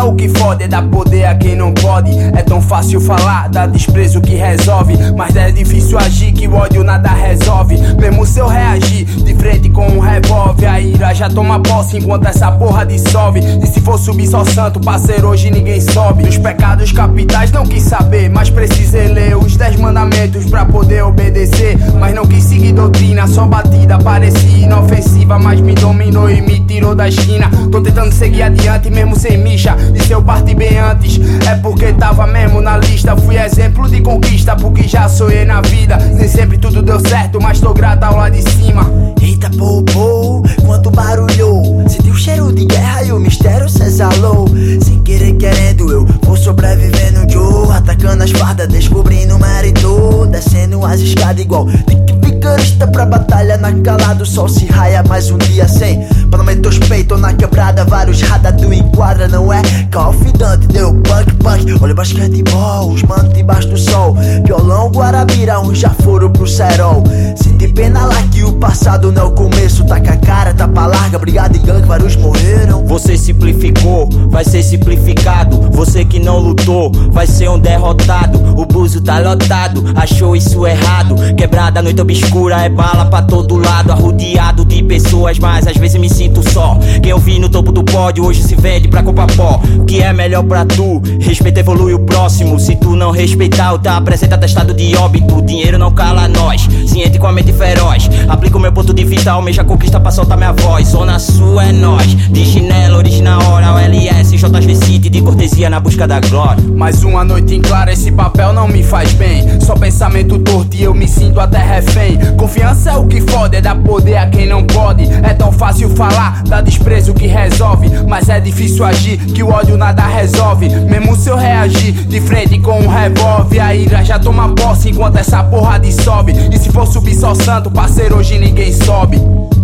o que fode, é dar poder a quem não pode. É tão fácil falar, dá desprezo que resolve, mas é difícil agir, que o ódio nada resolve. Mesmo se eu reagir de frente com um revólver, a ira já toma posse enquanto essa porra dissolve. E se for subir só santo, parceiro, hoje ninguém sobe. Os pecados capitais não quis saber, mas precisei ler os 10 mandamentos pra poder obedecer. Mas não quis seguir doutrina, só batida, parecia inofensiva, mas me dominou e me tirou da esquina. Tô tentando seguir adiante mesmo sem micha, e se eu partir bem antes é porque tava mesmo na lista. Fui exemplo de conquista porque já sonhei na vida. Nem sempre tudo deu certo, mas tô grato ao lá de cima. Eita pô, quanto barulhou. Senti o cheiro de guerra e o mistério se exalou. Sem querer querendo eu vou sobrevivendo, Joe. Atacando as fardas, descobrindo o mérito. Descendo as escadas igual Dick Vigarista pra batalha na calada. O sol se raia mais um dia sem pra não meter os peitos na quebrada. Vários radar do enquadra, não é confidante. Deu punk, olha o basquetebol, os manos debaixo do sol. Violão, Guarabira, uns já foram pro cerol. Senti pena lá que o passado não é o começo. Tá com a cara, tá pra larga, brigada em gangue, vários morreram. Você simplificou, vai ser simplificado. Você que não lutou, vai ser um derrotado. O buzo tá lotado, achou isso errado. Quebrada, noite obscura, é bala pra todo lado. Arrodeado de pessoas, mas às vezes me sinto só. Quem eu vi no topo do pódio, hoje se vende pra comprar pó. O que é melhor pra tu? Respeita, evolui o próximo. Se tu não respeitar, o teu apresenta testado de óbito. Dinheiro não cala nós, ciente com a mente feroz. Aplica o meu ponto de vista, almeja conquista pra soltar minha voz. Zona Sul é nós, de chinelo, original hora, o LS, JV City, de cortesia na busca da glória. Mais uma noite em claro, esse papel não me faz bem. Só pensamento torto e eu me sinto até refém. Confiança é o que fode, é dar poder a quem não pode. É tão fácil falar, dá desprezo que resolve, mas é difícil agir, que o ódio nada resolve. Mesmo se eu reagir de frente com um revólver, a ira já toma posse enquanto essa porra dissolve. E se for subir só santo, parceiro, hoje ninguém sobe.